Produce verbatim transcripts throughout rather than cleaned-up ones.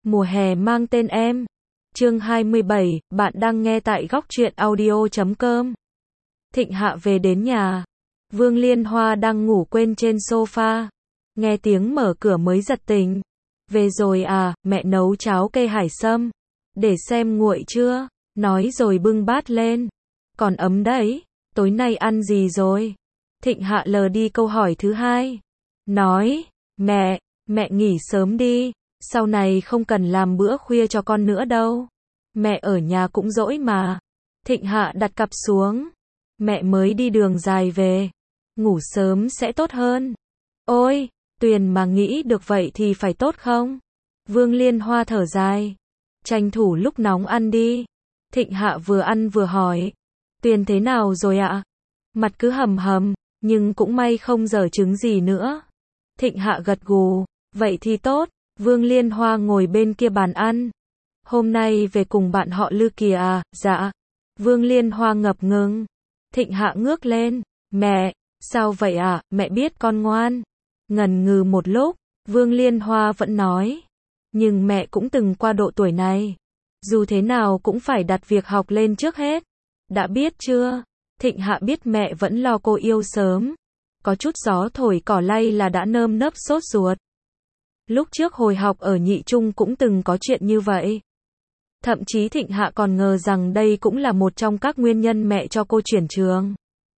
Mùa hè mang tên em. Chương hai mươi bảy, bạn đang nghe tại góc truyện audio chấm com. Thịnh Hạ về đến nhà. Vương Liên Hoa đang ngủ quên trên sofa. Nghe tiếng mở cửa mới giật tỉnh. Về rồi à, mẹ nấu cháo cây hải sâm. Để xem nguội chưa. Nói rồi bưng bát lên. Còn ấm đấy. Tối nay ăn gì rồi? Thịnh Hạ lờ đi câu hỏi thứ hai. Nói, mẹ, mẹ nghỉ sớm đi. Sau này không cần làm bữa khuya cho con nữa đâu. Mẹ ở nhà cũng dỗi mà. Thịnh Hạ đặt cặp xuống. Mẹ mới đi đường dài về. Ngủ sớm sẽ tốt hơn. Ôi, Tuyền mà nghĩ được vậy thì phải tốt không? Vương Liên Hoa thở dài. Tranh thủ lúc nóng ăn đi. Thịnh Hạ vừa ăn vừa hỏi. Tuyền thế nào rồi ạ? Mặt cứ hầm hầm, nhưng cũng may không dở trứng gì nữa. Thịnh Hạ gật gù. Vậy thì tốt. Vương Liên Hoa ngồi bên kia bàn ăn. Hôm nay về cùng bạn họ Lư kìa à? Dạ. Vương Liên Hoa ngập ngừng. Thịnh Hạ ngước lên. Mẹ, sao vậy à? Mẹ biết con ngoan. Ngần ngừ một lúc, Vương Liên Hoa vẫn nói. Nhưng mẹ cũng từng qua độ tuổi này. Dù thế nào cũng phải đặt việc học lên trước hết. Đã biết chưa? Thịnh Hạ biết mẹ vẫn lo cô yêu sớm. Có chút gió thổi cỏ lay là đã nơm nớp sốt ruột. Lúc trước hồi học ở nhị trung cũng từng có chuyện như vậy. Thậm chí Thịnh Hạ còn ngờ rằng đây cũng là một trong các nguyên nhân mẹ cho cô chuyển trường.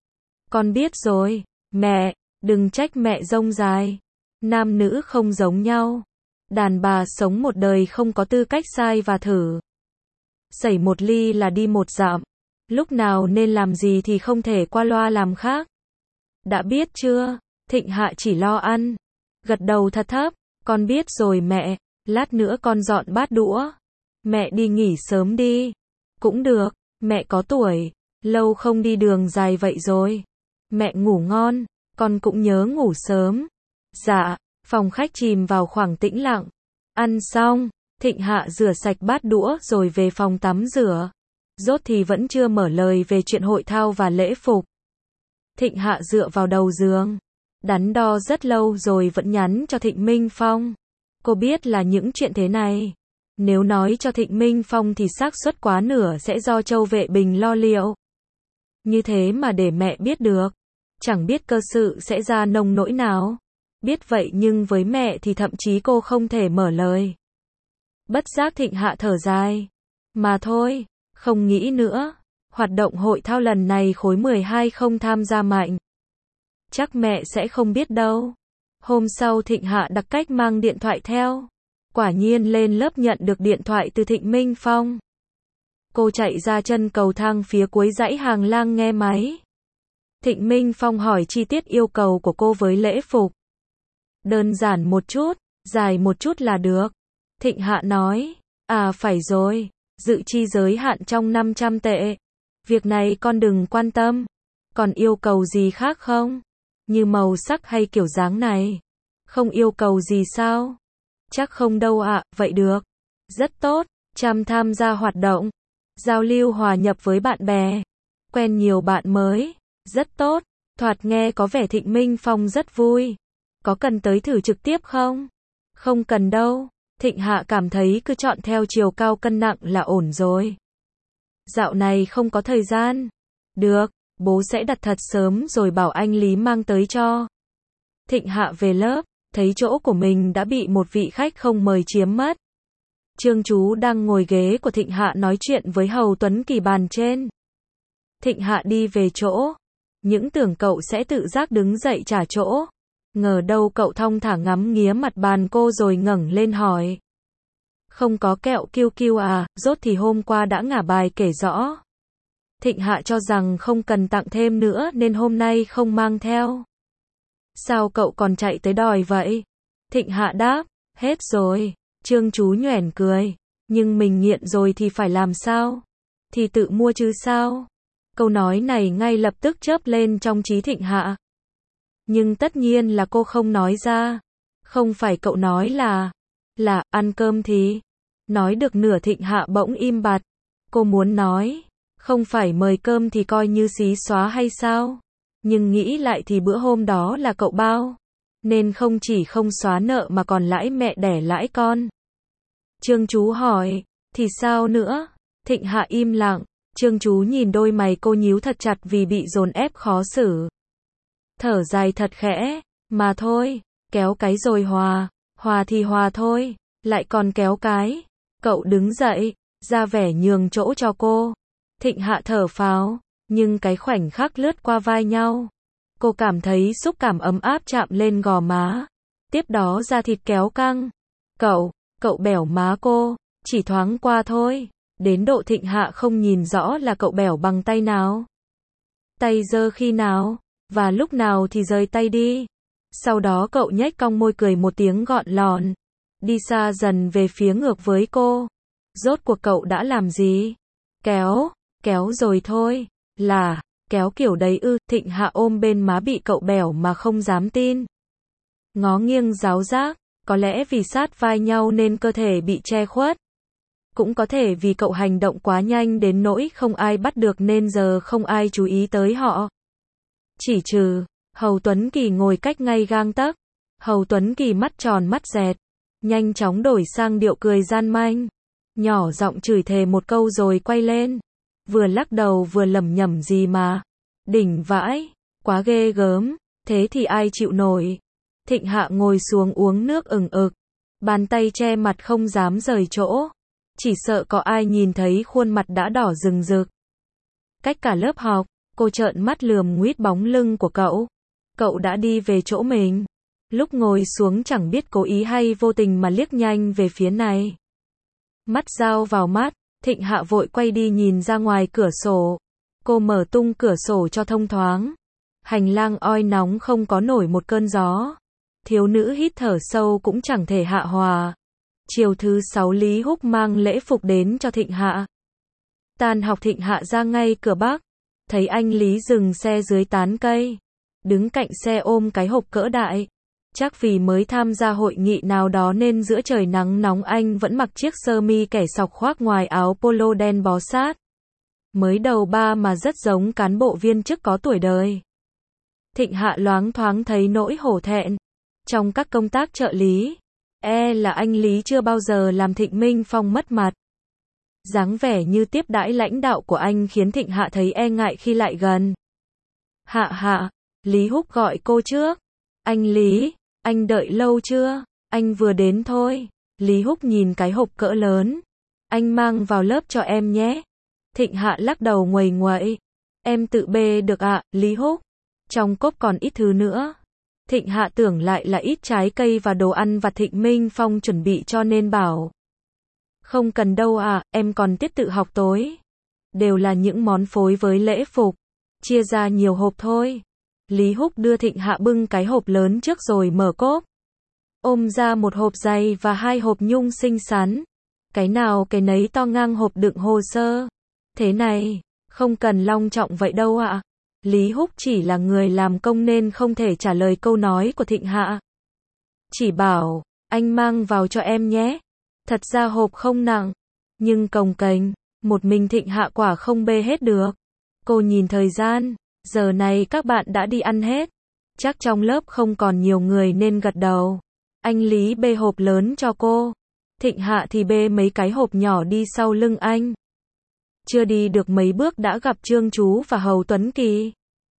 Con biết rồi, mẹ, đừng trách mẹ rông dài. Nam nữ không giống nhau. Đàn bà sống một đời không có tư cách sai và thử. Xảy một ly là đi một dặm. Lúc nào nên làm gì thì không thể qua loa làm khác. Đã biết chưa? Thịnh Hạ chỉ lo ăn. Gật đầu thật thấp. Con biết rồi mẹ, lát nữa con dọn bát đũa. Mẹ đi nghỉ sớm đi. Cũng được, mẹ có tuổi, lâu không đi đường dài vậy rồi. Mẹ ngủ ngon, con cũng nhớ ngủ sớm. Dạ, phòng khách chìm vào khoảng tĩnh lặng. Ăn xong, Thịnh Hạ rửa sạch bát đũa rồi về phòng tắm rửa. Rốt thì vẫn chưa mở lời về chuyện hội thao và lễ phục. Thịnh Hạ dựa vào đầu giường. Đắn đo rất lâu rồi vẫn nhắn cho Thịnh Minh Phong. Cô biết là những chuyện thế này. Nếu nói cho Thịnh Minh Phong thì xác suất quá nửa sẽ do Châu Vệ Bình lo liệu. Như thế mà để mẹ biết được. Chẳng biết cơ sự sẽ ra nông nỗi nào. Biết vậy nhưng với mẹ thì thậm chí cô không thể mở lời. Bất giác Thịnh Hạ thở dài. Mà thôi, không nghĩ nữa. Hoạt động hội thao lần này khối mười hai không tham gia mạnh. Chắc mẹ sẽ không biết đâu. Hôm sau Thịnh Hạ đặc cách mang điện thoại theo. Quả nhiên lên lớp nhận được điện thoại từ Thịnh Minh Phong. Cô chạy ra chân cầu thang phía cuối dãy hàng lang nghe máy. Thịnh Minh Phong hỏi chi tiết yêu cầu của cô với lễ phục. Đơn giản một chút, dài một chút là được. Thịnh Hạ nói. À phải rồi, dự chi giới hạn trong năm trăm tệ. Việc này con đừng quan tâm. Còn yêu cầu gì khác không? Như màu sắc hay kiểu dáng này? Không yêu cầu gì sao? Chắc không đâu ạ, à, vậy được. Rất tốt, chăm tham gia hoạt động. Giao lưu hòa nhập với bạn bè. Quen nhiều bạn mới. Rất tốt, thoạt nghe có vẻ Thịnh Minh Phong rất vui. Có cần tới thử trực tiếp không? Không cần đâu. Thịnh Hạ cảm thấy cứ chọn theo chiều cao cân nặng là ổn rồi. Dạo này không có thời gian. Được, bố sẽ đặt thật sớm rồi bảo anh Lý mang tới cho. Thịnh Hạ về lớp, thấy chỗ của mình đã bị một vị khách không mời chiếm mất. Trương Chú đang ngồi ghế của Thịnh Hạ nói chuyện với Hầu Tuấn Kỳ bàn trên. Thịnh Hạ đi về chỗ. Những tưởng cậu sẽ tự giác đứng dậy trả chỗ. Ngờ đâu cậu thong thả ngắm nghía mặt bàn cô rồi ngẩng lên hỏi. Không có kẹo kiêu kiêu à? Rốt thì hôm qua đã ngả bài kể rõ. Thịnh Hạ cho rằng không cần tặng thêm nữa nên hôm nay không mang theo. Sao cậu còn chạy tới đòi vậy? Thịnh Hạ đáp, hết rồi. Trương Chú nhoẻn cười. Nhưng mình nghiện rồi thì phải làm sao? Thì tự mua chứ sao? Câu nói này ngay lập tức chớp lên trong trí Thịnh Hạ. Nhưng tất nhiên là cô không nói ra. Không phải cậu nói là, là, ăn cơm thì. Nói được nửa Thịnh Hạ bỗng im bặt. Cô muốn nói, không phải mời cơm thì coi như xí xóa hay sao? Nhưng nghĩ lại thì bữa hôm đó là cậu bao. Nên không chỉ không xóa nợ mà còn lãi mẹ đẻ lãi con. Trương Chú hỏi, thì sao nữa? Thịnh Hạ im lặng, Trương Chú nhìn đôi mày cô nhíu thật chặt vì bị dồn ép khó xử. Thở dài thật khẽ, mà thôi, kéo cái rồi hòa, hòa thì hòa thôi, lại còn kéo cái. Cậu đứng dậy, ra vẻ nhường chỗ cho cô. Thịnh Hạ thở phào, nhưng cái khoảnh khắc lướt qua vai nhau. Cô cảm thấy xúc cảm ấm áp chạm lên gò má. Tiếp đó da thịt kéo căng. Cậu, cậu bẻo má cô, chỉ thoáng qua thôi. Đến độ Thịnh Hạ không nhìn rõ là cậu bẻo bằng tay nào. Tay giơ khi nào, và lúc nào thì rời tay đi. Sau đó cậu nhếch cong môi cười một tiếng gọn lọn. Đi xa dần về phía ngược với cô. Rốt cuộc cậu đã làm gì? Kéo, kéo rồi thôi. Là, kéo kiểu đấy ư? Thịnh Hạ ôm bên má bị cậu bẻo mà không dám tin. Ngó nghiêng giáo giác, có lẽ vì sát vai nhau nên cơ thể bị che khuất. Cũng có thể vì cậu hành động quá nhanh đến nỗi không ai bắt được nên giờ không ai chú ý tới họ. Chỉ trừ, Hầu Tuấn Kỳ ngồi cách ngay gang tấc. Hầu Tuấn Kỳ mắt tròn mắt dẹt, nhanh chóng đổi sang điệu cười gian manh. Nhỏ giọng chửi thề một câu rồi quay lên. Vừa lắc đầu vừa lẩm nhẩm gì mà. Đỉnh vãi, quá ghê gớm, thế thì ai chịu nổi. Thịnh Hạ ngồi xuống uống nước ừng ực. Bàn tay che mặt không dám rời chỗ. Chỉ sợ có ai nhìn thấy khuôn mặt đã đỏ rừng rực. Cách cả lớp học, cô trợn mắt lườm nguýt bóng lưng của cậu. Cậu đã đi về chỗ mình. Lúc ngồi xuống chẳng biết cố ý hay vô tình mà liếc nhanh về phía này. Mắt dao vào mắt, Thịnh Hạ vội quay đi nhìn ra ngoài cửa sổ. Cô mở tung cửa sổ cho thông thoáng. Hành lang oi nóng không có nổi một cơn gió. Thiếu nữ hít thở sâu cũng chẳng thể hạ hòa. Chiều thứ sáu Lý Húc mang lễ phục đến cho Thịnh Hạ. Tan học Thịnh Hạ ra ngay cửa Bắc. Thấy anh Lý dừng xe dưới tán cây. Đứng cạnh xe ôm cái hộp cỡ đại. Chắc vì mới tham gia hội nghị nào đó nên giữa trời nắng nóng anh vẫn mặc chiếc sơ mi kẻ sọc khoác ngoài áo polo đen bó sát. Mới đầu ba mà rất giống cán bộ viên chức có tuổi đời. Thịnh Hạ loáng thoáng thấy nỗi hổ thẹn. Trong các công tác trợ lý, e là anh Lý chưa bao giờ làm Thịnh Minh Phong mất mặt. Dáng vẻ như tiếp đãi lãnh đạo của anh khiến Thịnh Hạ thấy e ngại khi lại gần. Hạ Hạ, Lý Húc gọi cô trước. Anh Lý, anh đợi lâu chưa? Anh vừa đến thôi. Lý Húc nhìn cái hộp cỡ lớn. Anh mang vào lớp cho em nhé. Thịnh Hạ lắc đầu nguầy nguậy. Em tự bê được ạ, Lý Húc. Trong cốp còn ít thứ nữa. Thịnh Hạ tưởng lại là ít trái cây và đồ ăn vặt Thịnh Minh Phong chuẩn bị cho nên bảo. Không cần đâu ạ, em còn tiết tự học tối. Đều là những món phối với lễ phục. Chia ra nhiều hộp thôi. Lý Húc đưa Thịnh Hạ bưng cái hộp lớn trước rồi mở cốp. Ôm ra một hộp dày và hai hộp nhung xinh xắn. Cái nào cái nấy to ngang hộp đựng hồ sơ. Thế này, không cần long trọng vậy đâu ạ. Lý Húc chỉ là người làm công nên không thể trả lời câu nói của Thịnh Hạ. Chỉ bảo, anh mang vào cho em nhé. Thật ra hộp không nặng, nhưng cồng kềnh, một mình Thịnh Hạ quả không bê hết được. Cô nhìn thời gian, giờ này các bạn đã đi ăn hết. Chắc trong lớp không còn nhiều người nên gật đầu. Anh Lý bê hộp lớn cho cô. Thịnh Hạ thì bê mấy cái hộp nhỏ đi sau lưng anh. Chưa đi được mấy bước đã gặp Trương Chú và Hầu Tuấn Kỳ.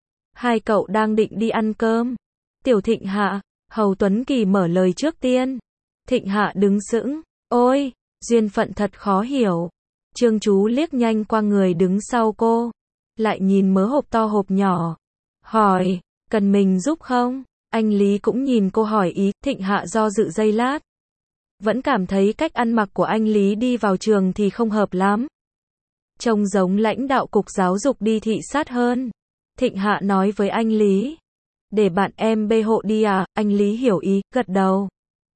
Hai cậu đang định đi ăn cơm. Tiểu Thịnh Hạ, Hầu Tuấn Kỳ mở lời trước tiên. Thịnh Hạ đứng sững. Ôi, duyên phận thật khó hiểu. Trương Chú liếc nhanh qua người đứng sau cô. Lại nhìn mớ hộp to hộp nhỏ. Hỏi, cần mình giúp không? Anh Lý cũng nhìn cô hỏi ý. Thịnh Hạ do dự giây lát. Vẫn cảm thấy cách ăn mặc của anh Lý đi vào trường thì không hợp lắm. Trông giống lãnh đạo cục giáo dục đi thị sát hơn. Thịnh Hạ nói với anh Lý. Để bạn em bê hộ đi à? Anh Lý hiểu ý, gật đầu.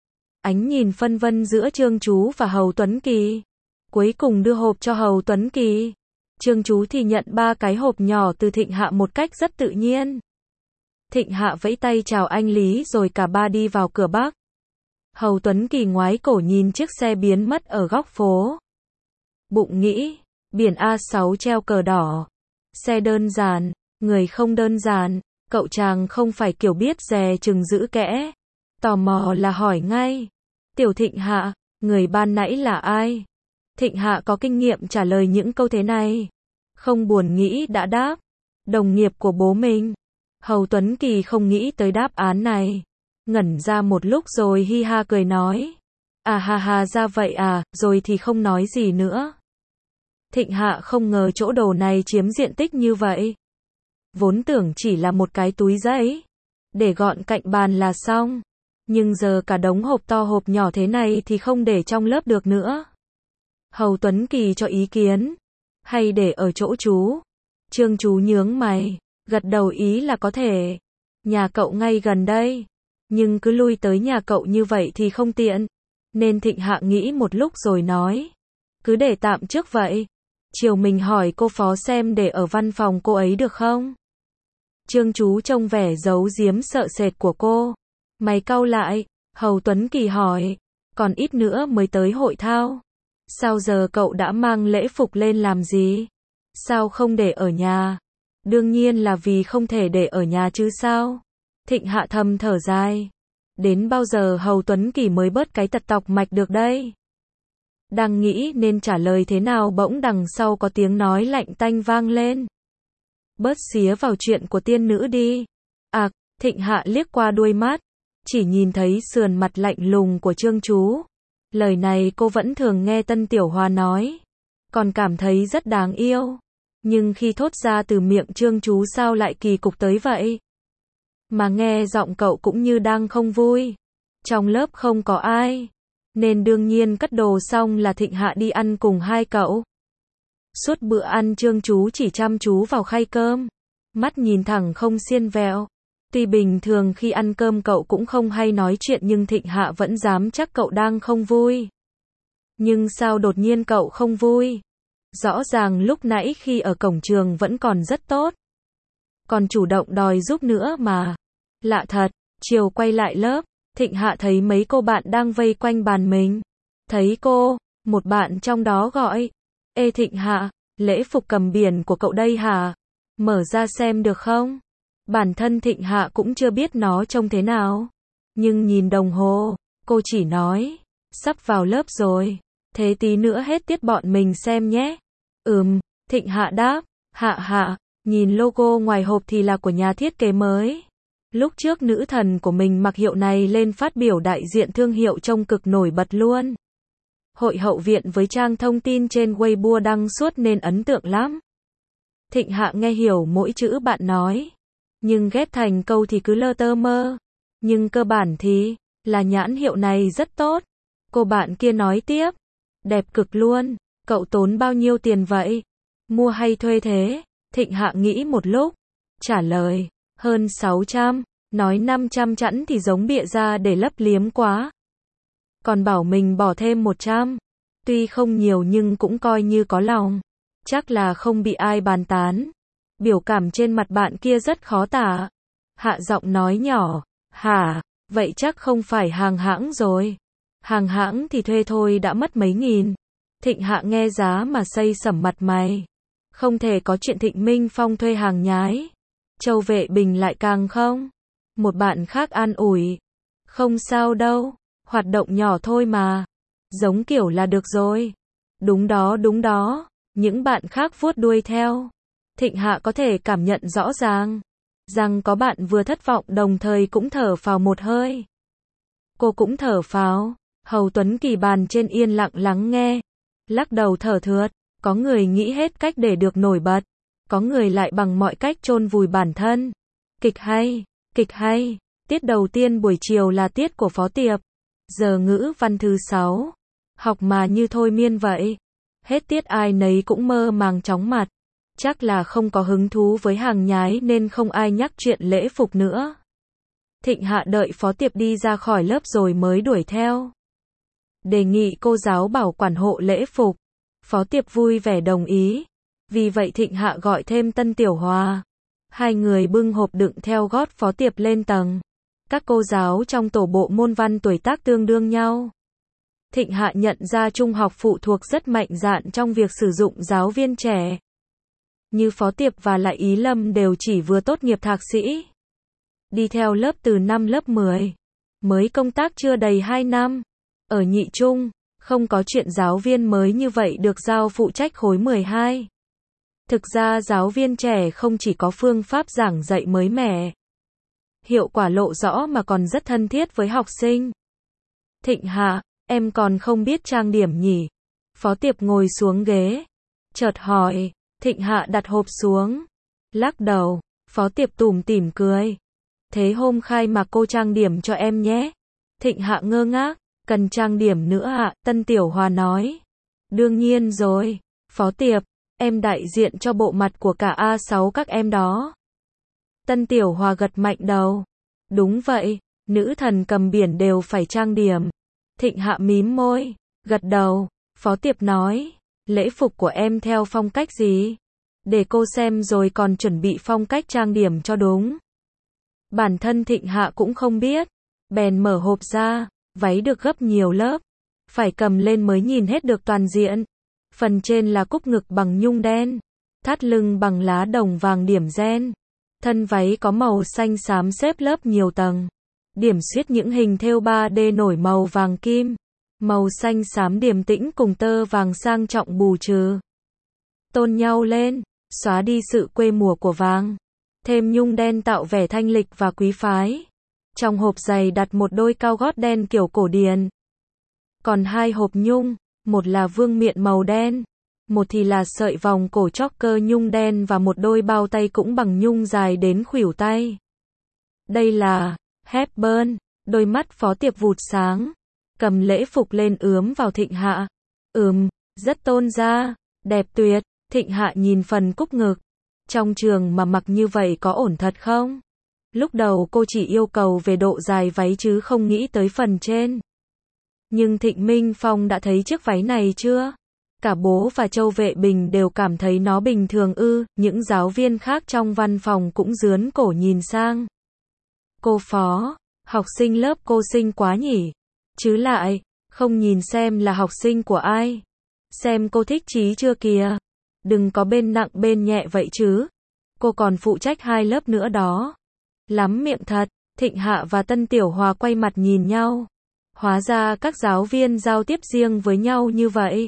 Ánh nhìn phân vân giữa Trương Chú và Hầu Tuấn Kỳ. Cuối cùng đưa hộp cho Hầu Tuấn Kỳ. Trương Chú thì nhận ba cái hộp nhỏ từ Thịnh Hạ một cách rất tự nhiên. Thịnh Hạ vẫy tay chào anh Lý rồi cả ba đi vào cửa Bắc. Hầu Tuấn Kỳ ngoái cổ nhìn chiếc xe biến mất ở góc phố. Bụng nghĩ, biển A sáu treo cờ đỏ. Xe đơn giản, người không đơn giản, cậu chàng không phải kiểu biết dè chừng giữ kẽ. Tò mò là hỏi ngay. Tiểu Thịnh Hạ, Người ban nãy là ai? Thịnh Hạ có kinh nghiệm trả lời những câu thế này. Không buồn nghĩ đã đáp. Đồng nghiệp của bố mình. Hầu Tuấn Kỳ không nghĩ tới đáp án này. Ngẩn ra một lúc rồi hi ha cười nói. À ha ha ra vậy à, rồi thì không nói gì nữa. Thịnh Hạ không ngờ chỗ đồ này chiếm diện tích như vậy. Vốn tưởng chỉ là một cái túi giấy. Để gọn cạnh bàn là xong. Nhưng giờ cả đống hộp to hộp nhỏ thế này thì không để trong lớp được nữa. Hầu Tuấn Kỳ cho ý kiến. Hay để ở chỗ chú? Trương chú nhướng mày. Gật đầu ý là có thể. Nhà cậu ngay gần đây. Nhưng cứ lui tới nhà cậu như vậy thì không tiện. Nên Thịnh Hạ nghĩ một lúc rồi nói. Cứ để tạm trước vậy. Chiều mình hỏi cô phó xem để ở văn phòng cô ấy được không? Trương chú trông vẻ giấu giếm sợ sệt của cô. Mày cau lại. Hầu Tuấn Kỳ hỏi. Còn ít nữa mới tới hội thao. Sao giờ cậu đã mang lễ phục lên làm gì? Sao không để ở nhà? Đương nhiên là vì không thể để ở nhà chứ sao? Thịnh Hạ thầm thở dài. Đến bao giờ Hầu Tuấn Kỳ mới bớt cái tật tọc mạch được đây? Đang nghĩ nên trả lời thế nào bỗng đằng sau có tiếng nói lạnh tanh vang lên. Bớt xía vào chuyện của tiên nữ đi. À, Thịnh Hạ liếc qua đuôi mắt. Chỉ nhìn thấy sườn mặt lạnh lùng của Trương chú. Lời này cô vẫn thường nghe Tân Tiểu Hoa nói. Còn cảm thấy rất đáng yêu. Nhưng khi thốt ra từ miệng Trương chú sao lại kỳ cục tới vậy? Mà nghe giọng cậu cũng như đang không vui. Trong lớp không có ai. Nên đương nhiên cất đồ xong là Thịnh Hạ đi ăn cùng hai cậu. Suốt bữa ăn Trương chú chỉ chăm chú vào khay cơm. Mắt nhìn thẳng không xiên vẹo. Tuy bình thường khi ăn cơm cậu cũng không hay nói chuyện nhưng Thịnh Hạ vẫn dám chắc cậu đang không vui. Nhưng sao đột nhiên cậu không vui? Rõ ràng lúc nãy khi ở cổng trường vẫn còn rất tốt. Còn chủ động đòi giúp nữa mà. Lạ thật, chiều quay lại lớp, Thịnh Hạ thấy mấy cô bạn đang vây quanh bàn mình. Thấy cô, một bạn trong đó gọi. Ê Thịnh Hạ, lễ phục cầm biển của cậu đây hả? Mở ra xem được không? Bản thân Thịnh Hạ cũng chưa biết nó trông thế nào. Nhưng nhìn đồng hồ, cô chỉ nói. Sắp vào lớp rồi. Thế tí nữa hết tiết bọn mình xem nhé. Ừm, Thịnh Hạ đáp. Hạ hạ, nhìn logo ngoài hộp thì là của nhà thiết kế mới. Lúc trước nữ thần của mình mặc hiệu này lên phát biểu đại diện thương hiệu trông cực nổi bật luôn. Hội hậu viện với trang thông tin trên Weibo đăng suốt nên ấn tượng lắm. Thịnh Hạ nghe hiểu mỗi chữ bạn nói. Nhưng ghép thành câu thì cứ lơ tơ mơ. Nhưng cơ bản thì, là nhãn hiệu này rất tốt. Cô bạn kia nói tiếp. Đẹp cực luôn. Cậu tốn bao nhiêu tiền vậy? Mua hay thuê thế? Thịnh Hạ nghĩ một lúc. Trả lời. Hơn sáu trăm. Nói năm trăm chẵn thì giống bịa ra để lấp liếm quá. Còn bảo mình bỏ thêm một trăm. Tuy không nhiều nhưng cũng coi như có lòng. Chắc là không bị ai bàn tán. Biểu cảm trên mặt bạn kia rất khó tả. Hạ giọng nói nhỏ. Hả, vậy chắc không phải hàng hãng rồi. Hàng hãng thì thuê thôi đã mất mấy nghìn. Thịnh Hạ nghe giá mà xây sẩm mặt mày. Không thể có chuyện Thịnh Minh Phong thuê hàng nhái. Châu Vệ Bình lại càng không. Một bạn khác an ủi. Không sao đâu, hoạt động nhỏ thôi mà. Giống kiểu là được rồi. Đúng đó đúng đó. Những bạn khác vuốt đuôi theo. Thịnh Hạ có thể cảm nhận rõ ràng. Rằng có bạn vừa thất vọng đồng thời cũng thở phào một hơi. Cô cũng thở phào. Hầu Tuấn Kỳ bàn trên yên lặng lắng nghe. Lắc đầu thở thượt. Có người nghĩ hết cách để được nổi bật. Có người lại bằng mọi cách chôn vùi bản thân. Kịch hay, kịch hay. Tiết đầu tiên buổi chiều là tiết của Phó Tiệp. Giờ ngữ văn thứ sáu. Học mà như thôi miên vậy. Hết tiết ai nấy cũng mơ màng chóng mặt. Chắc là không có hứng thú với hàng nhái nên không ai nhắc chuyện lễ phục nữa. Thịnh Hạ đợi Phó Tiệp đi ra khỏi lớp rồi mới đuổi theo. Đề nghị cô giáo bảo quản hộ lễ phục. Phó Tiệp vui vẻ đồng ý. Vì vậy Thịnh Hạ gọi thêm Tân Tiểu Hòa. Hai người bưng hộp đựng theo gót Phó Tiệp lên tầng. Các cô giáo trong tổ bộ môn văn tuổi tác tương đương nhau. Thịnh Hạ nhận ra trung học phụ thuộc rất mạnh dạn trong việc sử dụng giáo viên trẻ. Như Phó Tiệp và lại Ý Lâm đều chỉ vừa tốt nghiệp thạc sĩ. Đi theo lớp từ năm lớp mười. Mới công tác chưa đầy hai năm. Ở nhị trung, Không có chuyện giáo viên mới như vậy được giao phụ trách khối mười hai. Thực ra giáo viên trẻ không chỉ có phương pháp giảng dạy mới mẻ, hiệu quả lộ rõ mà còn rất thân thiết với học sinh. Thịnh Hạ, em còn không biết trang điểm nhỉ? Phó Tiệp ngồi xuống ghế, chợt hỏi. Thịnh Hạ đặt hộp xuống, lắc đầu. Phó Tiệp tủm tỉm cười. Thế hôm khai mạc cô trang điểm cho em nhé. Thịnh Hạ ngơ ngác. Cần trang điểm nữa ạ? Tân Tiểu Hòa nói. Đương nhiên rồi. Phó Tiệp, em đại diện cho bộ mặt của cả A sáu các em đó. Tân Tiểu Hòa gật mạnh đầu. Đúng vậy, nữ thần cầm biển đều phải trang điểm. Thịnh Hạ mím môi, gật đầu. Phó Tiệp nói. Lễ phục của em theo phong cách gì? Để cô xem rồi còn chuẩn bị phong cách trang điểm cho đúng. Bản thân Thịnh Hạ cũng không biết. Bèn mở hộp ra. Váy được gấp nhiều lớp. Phải cầm lên mới nhìn hết được toàn diện. Phần trên là cúc ngực bằng nhung đen. Thắt lưng bằng lá đồng vàng điểm ren. Thân váy có màu xanh xám xếp lớp nhiều tầng. Điểm xuyết những hình thêu ba D nổi màu vàng kim. Màu xanh xám điềm tĩnh cùng tơ vàng sang trọng bù trừ. Tôn nhau lên, xóa đi sự quê mùa của vàng. Thêm nhung đen tạo vẻ thanh lịch và quý phái. Trong hộp giày đặt một đôi cao gót đen kiểu cổ điển. Còn hai hộp nhung, một là vương miện màu đen, một thì là sợi vòng cổ choker nhung đen và một đôi bao tay cũng bằng nhung dài đến khuỷu tay. Đây là Hepburn. Đôi mắt Phó Tiệp vụt sáng, cầm lễ phục lên ướm vào Thịnh Hạ. Ừm, rất tôn da, đẹp tuyệt. Thịnh Hạ nhìn phần cúc ngực. Trong trường mà mặc như vậy có ổn thật không? Lúc đầu cô chỉ yêu cầu về độ dài váy chứ không nghĩ tới phần trên. Nhưng Thịnh Minh Phong đã thấy chiếc váy này chưa? Cả bố và Châu Vệ Bình đều cảm thấy nó bình thường ư. Những giáo viên khác trong văn phòng cũng rướn cổ nhìn sang. Cô Phó, học sinh lớp cô xinh quá nhỉ? Chứ lại, không nhìn xem là học sinh của ai. Xem cô thích chí chưa kìa. Đừng có bên nặng bên nhẹ vậy chứ. Cô còn phụ trách hai lớp nữa đó. Lắm miệng thật. Thịnh Hạ và Tân Tiểu Hòa quay mặt nhìn nhau. Hóa ra các giáo viên giao tiếp riêng với nhau như vậy.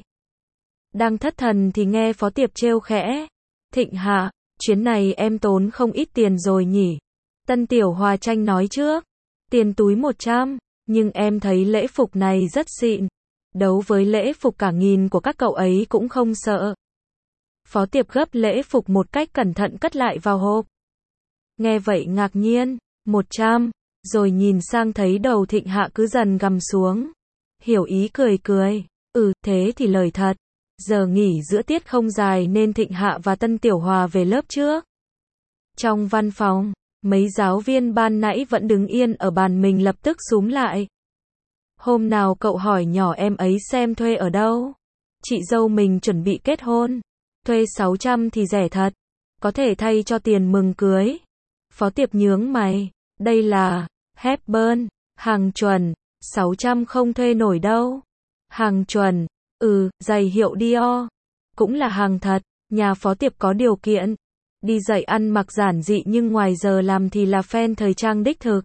Đang thất thần thì nghe Phó Tiệp trêu khẽ. Thịnh Hạ, chuyến này em tốn không ít tiền rồi nhỉ? Tân Tiểu Hòa tranh nói trước. Tiền túi một trăm, nhưng em thấy lễ phục này rất xịn. Đấu với lễ phục cả nghìn của các cậu ấy cũng không sợ. Phó Tiệp gấp lễ phục một cách cẩn thận cất lại vào hộp. Nghe vậy ngạc nhiên. Một trăm, rồi nhìn sang thấy đầu Thịnh Hạ cứ dần gằm xuống. Hiểu ý cười cười. Ừ, thế thì lời thật. Giờ nghỉ giữa tiết không dài nên Thịnh Hạ và Tân Tiểu Hòa về lớp trước. Trong văn phòng, mấy giáo viên ban nãy vẫn đứng yên ở bàn mình lập tức xúm lại. Hôm nào cậu hỏi nhỏ em ấy xem thuê ở đâu. Chị dâu mình chuẩn bị kết hôn. Thuê sáu trăm thì rẻ thật. Có thể thay cho tiền mừng cưới. Phó Tiệp nhướng mày. Đây là Hepburn, hàng chuẩn. sáu trăm không thuê nổi đâu. Hàng chuẩn. Ừ, giày hiệu Dior. Cũng là hàng thật. Nhà Phó Tiệp có điều kiện. Đi dạy ăn mặc giản dị nhưng ngoài giờ làm thì là fan thời trang đích thực.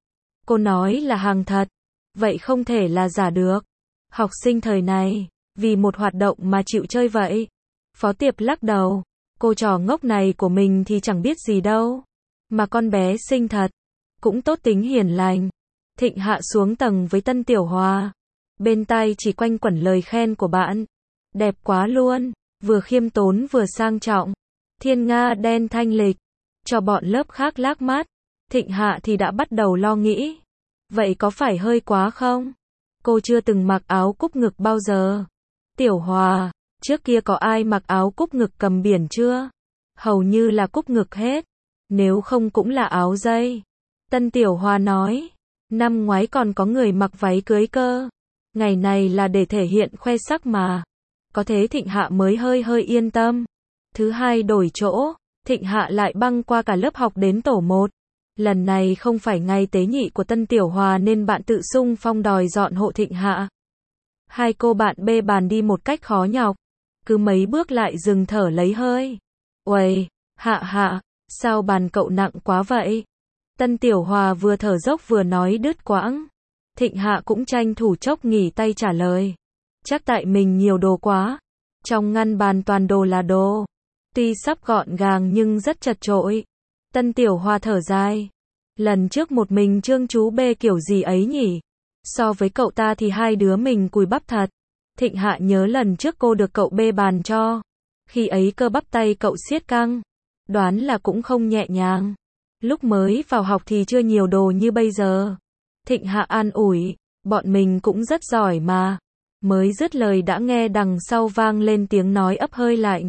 Cô nói là hàng thật. Vậy không thể là giả được. Học sinh thời này, vì một hoạt động mà chịu chơi vậy. Phó Tiệp lắc đầu. Cô trò ngốc này của mình thì chẳng biết gì đâu. Mà con bé xinh thật. Cũng tốt tính hiền lành. Thịnh Hạ xuống tầng với Tân Tiểu Hòa. Bên tai chỉ quanh quẩn lời khen của bạn. Đẹp quá luôn. Vừa khiêm tốn vừa sang trọng. Thiên nga đen thanh lịch. Cho bọn lớp khác lác mắt. Thịnh Hạ thì đã bắt đầu lo nghĩ. Vậy có phải hơi quá không? Cô chưa từng mặc áo cúc ngực bao giờ. Tiểu Hòa, trước kia có ai mặc áo cúc ngực cầm biển chưa? Hầu như là cúc ngực hết. Nếu không cũng là áo dây. Tân Tiểu Hòa nói. Năm ngoái còn có người mặc váy cưới cơ. Ngày này là để thể hiện khoe sắc mà. Có thế Thịnh Hạ mới hơi hơi yên tâm. Thứ hai đổi chỗ, Thịnh Hạ lại băng qua cả lớp học đến tổ một. Lần này không phải ngày tế nhị của Tân Tiểu Hòa nên bạn tự xung phong đòi dọn hộ Thịnh Hạ. Hai cô bạn bê bàn đi một cách khó nhọc. Cứ mấy bước lại dừng thở lấy hơi. Uầy, Hạ Hạ, sao bàn cậu nặng quá vậy? Tân Tiểu Hòa vừa thở dốc vừa nói đứt quãng. Thịnh Hạ cũng tranh thủ chốc nghỉ tay trả lời. Chắc tại mình nhiều đồ quá. Trong ngăn bàn toàn đồ là đồ. Tuy sắp gọn gàng nhưng rất chật chội. Tân Tiểu Hoa thở dài. Lần trước một mình Trương Chú bê kiểu gì ấy nhỉ? So với cậu ta thì hai đứa mình cùi bắp thật. Thịnh Hạ nhớ lần trước cô được cậu bê bàn cho. Khi ấy cơ bắp tay cậu siết căng. Đoán là cũng không nhẹ nhàng. Lúc mới vào học thì chưa nhiều đồ như bây giờ. Thịnh Hạ an ủi. Bọn mình cũng rất giỏi mà. Mới dứt lời đã nghe đằng sau vang lên tiếng nói ấp hơi lạnh.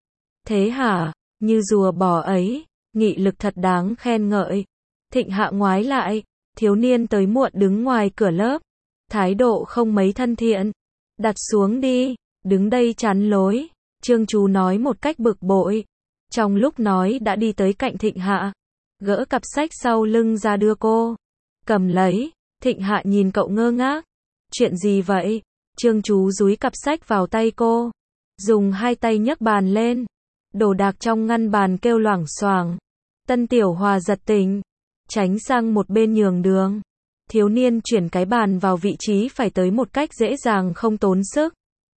Thế hả? Như rùa bò ấy. Nghị lực thật đáng khen ngợi. Thịnh Hạ ngoái lại. Thiếu niên tới muộn đứng ngoài cửa lớp. Thái độ không mấy thân thiện. Đặt xuống đi. Đứng đây chắn lối. Trương Chú nói một cách bực bội. Trong lúc nói đã đi tới cạnh Thịnh Hạ. Gỡ cặp sách sau lưng ra đưa cô. Cầm lấy. Thịnh Hạ nhìn cậu ngơ ngác. Chuyện gì vậy? Trương Chú dúi cặp sách vào tay cô. Dùng hai tay nhấc bàn lên. Đồ đạc trong ngăn bàn kêu loảng xoảng. Tân Tiểu Hoa giật tỉnh. Tránh sang một bên nhường đường. Thiếu niên chuyển cái bàn vào vị trí phải tới một cách dễ dàng không tốn sức.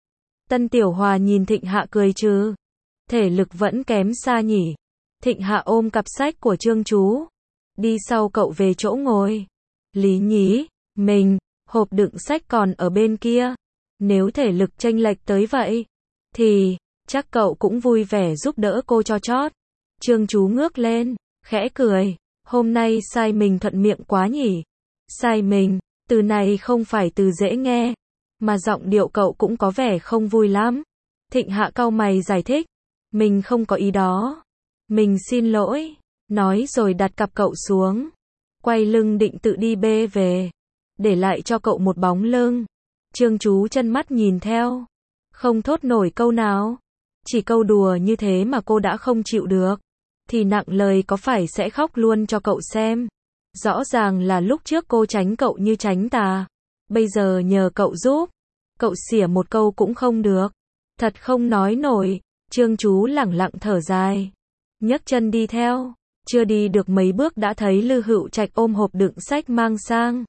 Tân Tiểu Hoa nhìn Thịnh Hạ cười trừ. Thể lực vẫn kém xa nhỉ. Thịnh Hạ ôm cặp sách của Trương Chú. Đi sau cậu về chỗ ngồi. Lý nhí, mình, hộp đựng sách còn ở bên kia. Nếu thể lực chênh lệch tới vậy, thì, chắc cậu cũng vui vẻ giúp đỡ cô cho chót. Trương Chú ngước lên, khẽ cười. Hôm nay sai mình thuận miệng quá nhỉ. Sai mình, từ này không phải từ dễ nghe. Mà giọng điệu cậu cũng có vẻ không vui lắm. Thịnh Hạ cau mày giải thích. Mình không có ý đó. Mình xin lỗi. Nói rồi đặt cặp cậu xuống. Quay lưng định tự đi bê về. Để lại cho cậu một bóng lưng. Trương Chú chân mắt nhìn theo. Không thốt nổi câu nào. Chỉ câu đùa như thế mà cô đã không chịu được. Thì nặng lời có phải sẽ khóc luôn cho cậu xem. Rõ ràng là lúc trước cô tránh cậu như tránh tà. Bây giờ nhờ cậu giúp. Cậu xỉa một câu cũng không được. Thật không nói nổi. Trương Chú lẳng lặng thở dài. Nhấc chân đi theo. Chưa đi được mấy bước đã thấy Lư Hữu Trạch ôm hộp đựng sách mang sang.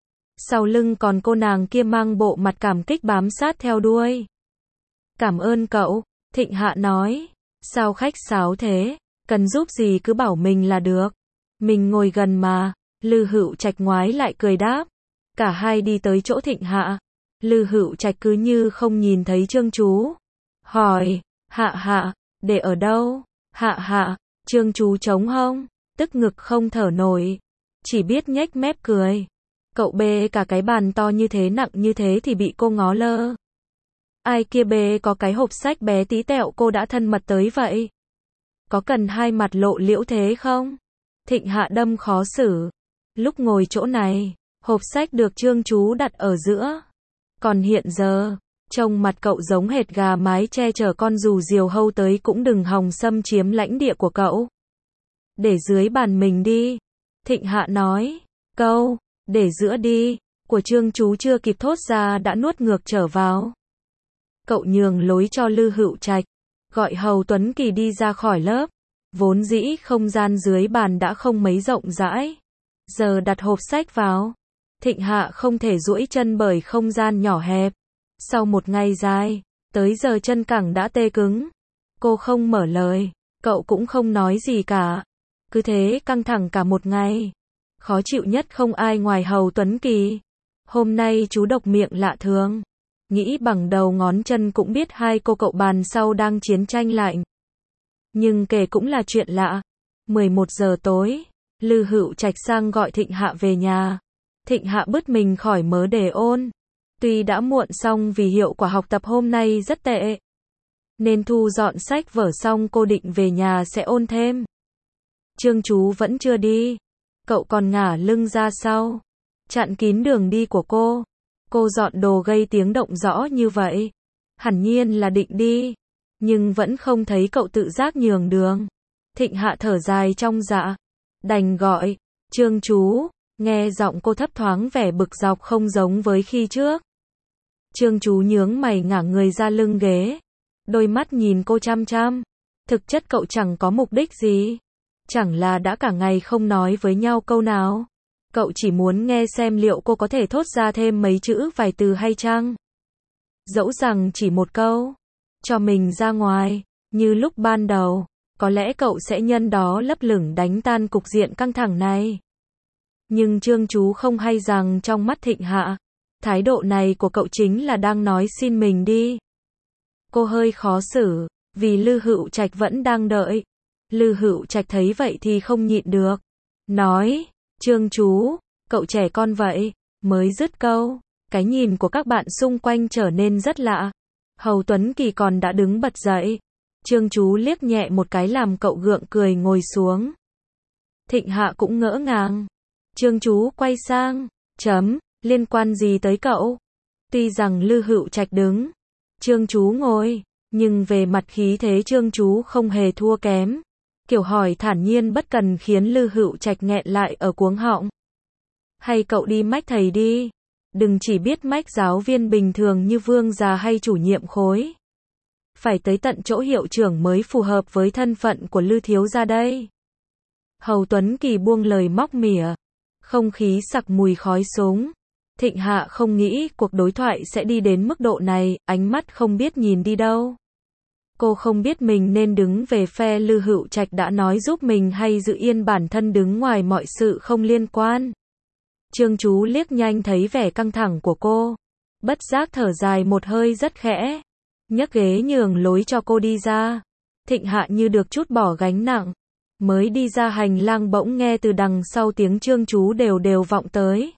Sau lưng còn cô nàng kia mang bộ mặt cảm kích bám sát theo đuôi. Cảm ơn cậu, Thịnh Hạ nói. Sao khách sáo thế? Cần giúp gì cứ bảo mình là được. Mình ngồi gần mà. Lư Hữu Trạch ngoái lại cười đáp. Cả hai đi tới chỗ Thịnh Hạ. Lư Hữu Trạch cứ như không nhìn thấy Trương Chú. Hỏi, Hạ Hạ, để ở đâu? Hạ Hạ, Trương Chú trống hông, tức ngực không thở nổi. Chỉ biết nhếch mép cười. Cậu bê cả cái bàn to như thế nặng như thế thì bị cô ngó lơ. Ai kia bê có cái hộp sách bé tí tẹo cô đã thân mật tới vậy? Có cần hai mặt lộ liễu thế không? Thịnh Hạ đâm khó xử. Lúc ngồi chỗ này, hộp sách được Trương Chú đặt ở giữa. Còn hiện giờ, trông mặt cậu giống hệt gà mái che chở con dù diều hâu tới cũng đừng hòng xâm chiếm lãnh địa của cậu. Để dưới bàn mình đi. Thịnh Hạ nói. Câu, để giữa đi, của Trương Chú chưa kịp thốt ra đã nuốt ngược trở vào. Cậu nhường lối cho Lư Hữu Trạch. Gọi Hầu Tuấn Kỳ đi ra khỏi lớp. Vốn dĩ không gian dưới bàn đã không mấy rộng rãi. Giờ đặt hộp sách vào. Thịnh Hạ không thể duỗi chân bởi không gian nhỏ hẹp. Sau một ngày dài, tới giờ chân cẳng đã tê cứng. Cô không mở lời, cậu cũng không nói gì cả. Cứ thế căng thẳng cả một ngày. Khó chịu nhất không ai ngoài Hầu Tuấn Kỳ. Hôm nay chú độc miệng lạ thường. Nghĩ bằng đầu ngón chân cũng biết hai cô cậu bàn sau đang chiến tranh lạnh. Nhưng kể cũng là chuyện lạ. mười một giờ tối, Lư Hữu Trạch sang gọi Thịnh Hạ về nhà. Thịnh Hạ bứt mình khỏi mớ đề ôn. Tuy đã muộn xong vì hiệu quả học tập hôm nay rất tệ. Nên thu dọn sách vở xong cô định về nhà sẽ ôn thêm. Trương Chú vẫn chưa đi. Cậu còn ngả lưng ra sau. Chặn kín đường đi của cô. Cô dọn đồ gây tiếng động rõ như vậy. Hẳn nhiên là định đi. Nhưng vẫn không thấy cậu tự giác nhường đường. Thịnh Hạ thở dài trong dạ. Đành gọi. Trương Chú. Nghe giọng cô thấp thoáng vẻ bực dọc không giống với khi trước. Trương Chú nhướng mày ngả người ra lưng ghế. Đôi mắt nhìn cô chăm chăm. Thực chất cậu chẳng có mục đích gì. Chẳng là đã cả ngày không nói với nhau câu nào. Cậu chỉ muốn nghe xem liệu cô có thể thốt ra thêm mấy chữ vài từ hay chăng. Dẫu rằng chỉ một câu, cho mình ra ngoài, như lúc ban đầu, có lẽ cậu sẽ nhân đó lấp lửng đánh tan cục diện căng thẳng này. Nhưng Trương Chú không hay rằng trong mắt Thịnh Hạ, thái độ này của cậu chính là đang nói xin mình đi. Cô hơi khó xử, vì Lư Hữu Trạch vẫn đang đợi. Lư Hữu Trạch thấy vậy thì không nhịn được. Nói, Trương Chú, cậu trẻ con vậy, mới dứt câu. Cái nhìn của các bạn xung quanh trở nên rất lạ. Hầu Tuấn Kỳ còn đã đứng bật dậy. Trương Chú liếc nhẹ một cái làm cậu gượng cười ngồi xuống. Thịnh Hạ cũng ngỡ ngàng. Trương Chú quay sang, chấm, liên quan gì tới cậu? Tuy rằng Lư Hữu Trạch đứng, Trương Chú ngồi, nhưng về mặt khí thế Trương Chú không hề thua kém. Kiểu hỏi thản nhiên bất cần khiến Lư Hữu Trạch nghẹn lại ở cuống họng. Hay cậu đi mách thầy đi. Đừng chỉ biết mách giáo viên bình thường như Vương già hay chủ nhiệm khối. Phải tới tận chỗ hiệu trưởng mới phù hợp với thân phận của Lư thiếu gia đây. Hầu Tuấn Kỳ buông lời móc mỉa. Không khí sặc mùi khói súng. Thịnh Hạ không nghĩ cuộc đối thoại sẽ đi đến mức độ này, ánh mắt không biết nhìn đi đâu. Cô không biết mình nên đứng về phe Lư Hữu Trạch đã nói giúp mình hay giữ yên bản thân đứng ngoài mọi sự không liên quan. Trương Chú liếc nhanh thấy vẻ căng thẳng của cô. Bất giác thở dài một hơi rất khẽ. Nhấc ghế nhường lối cho cô đi ra. Thịnh Hạ như được trút bỏ gánh nặng. Mới đi ra hành lang bỗng nghe từ đằng sau tiếng Trương Chú đều đều vọng tới.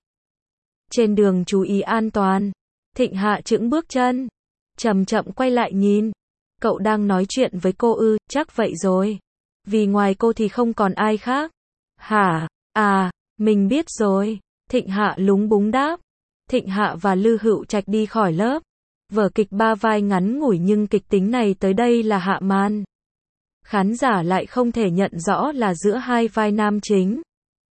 Trên đường chú ý an toàn. Thịnh Hạ chững bước chân. Chậm chậm quay lại nhìn. Cậu đang nói chuyện với cô ư, chắc vậy rồi. Vì ngoài cô thì không còn ai khác. Hả, à, mình biết rồi. Thịnh Hạ lúng búng đáp. Thịnh Hạ và Lư Hữu Trạch đi khỏi lớp. Vở kịch ba vai ngắn ngủi nhưng kịch tính này tới đây là hạ màn. Khán giả lại không thể nhận rõ là giữa hai vai nam chính.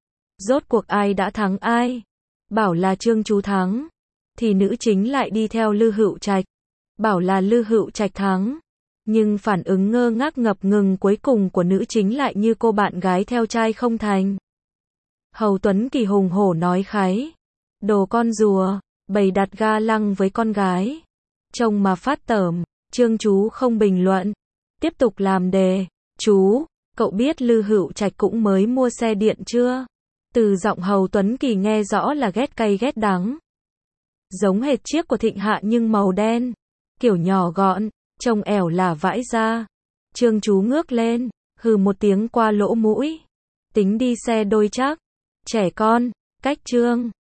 Rốt cuộc ai đã thắng ai? Bảo là Trương Chú thắng, thì nữ chính lại đi theo Lư Hữu Trạch. Bảo là Lư Hữu Trạch thắng, nhưng phản ứng ngơ ngác ngập ngừng cuối cùng của nữ chính lại như cô bạn gái theo trai không thành. Hầu Tuấn Kỳ hùng hổ nói khái. Đồ con rùa, bày đặt ga lăng với con gái. Trông mà phát tởm. Trương Chú không bình luận. Tiếp tục làm đề. Chú, cậu biết Lư Hữu Trạch cũng mới mua xe điện chưa? Từ giọng Hầu Tuấn Kỳ nghe rõ là ghét cay ghét đắng. Giống hệt chiếc của Thịnh Hạ nhưng màu đen. Kiểu nhỏ gọn, trông ẻo là vãi ra. Trương Chú ngước lên, hừ một tiếng qua lỗ mũi. Tính đi xe đôi chắc. Trẻ con, cách Trương.